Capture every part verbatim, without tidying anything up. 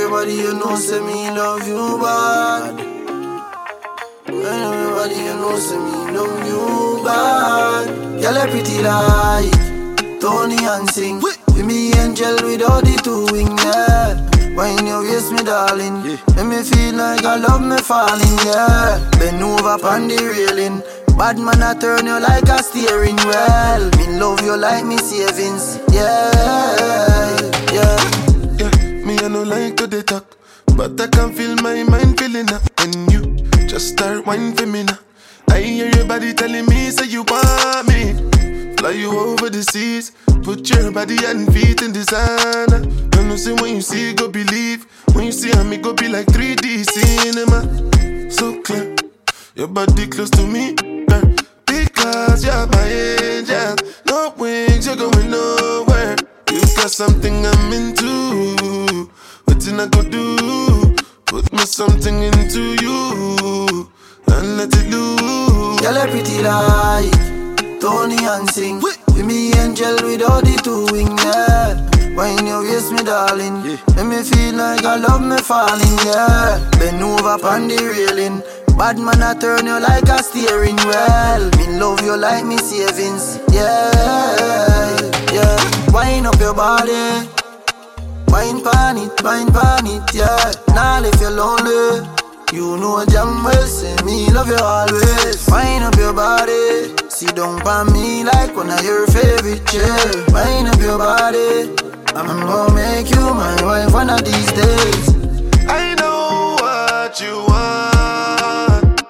everybody you know say me love you bad. When everybody you know say me love you bad. Girl, you pretty like Tony and sing. With me angel without the two wing, yeah. When you waist me darling, yeah. Make me feel like I love me falling, yeah. Bend over upon the railing. Bad man I turn you like a steering wheel. Me love you like me savings, yeah, yeah. Yeah, me I no like to dey talk, but I can feel my mind feeling up. And you just start whining for me now. I hear your body telling me say you want me. Fly you over the seas, put your body and feet in designer. I know say when you see go believe, when you see me go be like three D cinema. So clear, your body close to me, girl, because you're my angel. No wings, you're going nowhere. You got something I'm into. What I go do? Put me something into you and let it loose. Girl, you pretty like Tony and sing. With me angel without the two wing, yeah. When you waist me darling, yeah. Make me feel like I love me falling, yeah. Bend over upon the railing. Bad man I turn you like a steering wheel. Me love you like me savings, yeah, yeah. Wind up your body, wine pan it, wine pan it, yeah. Now if you're lonely, you know damn well say me love you always. Wind up your body, sit down on me like one of your favorite chairs. Wind up your body, I'm gonna make you my wife one of these days. I know what you want,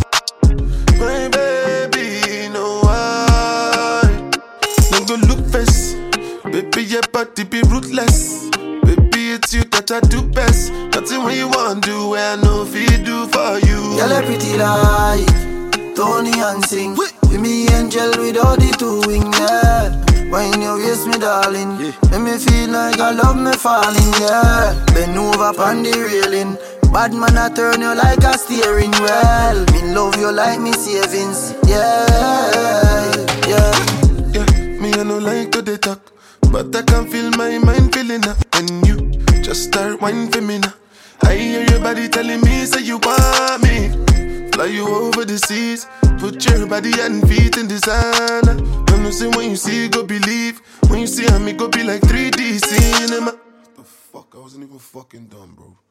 my baby, no why. No go look face, baby your body be ruthless. Baby it's you that I do best. Nothing when you want do, I know if you do for you. Girl, you pretty like Tony and sing. With me angel without the two wing, yeah. When you waist me darling, yeah. Make me feel like I love me falling, yeah. Bend over upon the railing. Bad man I turn you like a steering wheel. Me love you like me savings, yeah, yeah. Yeah, me I no like to dey talk, but I can feel my mind feeling up. And you just start whining for me now. I hear your body telling me say you want me. Fly you over the seas, put your body and feet in designer. I know say when you see go believe, when you see me go be like three D cinema. What the fuck, I wasn't even fucking dumb, bro.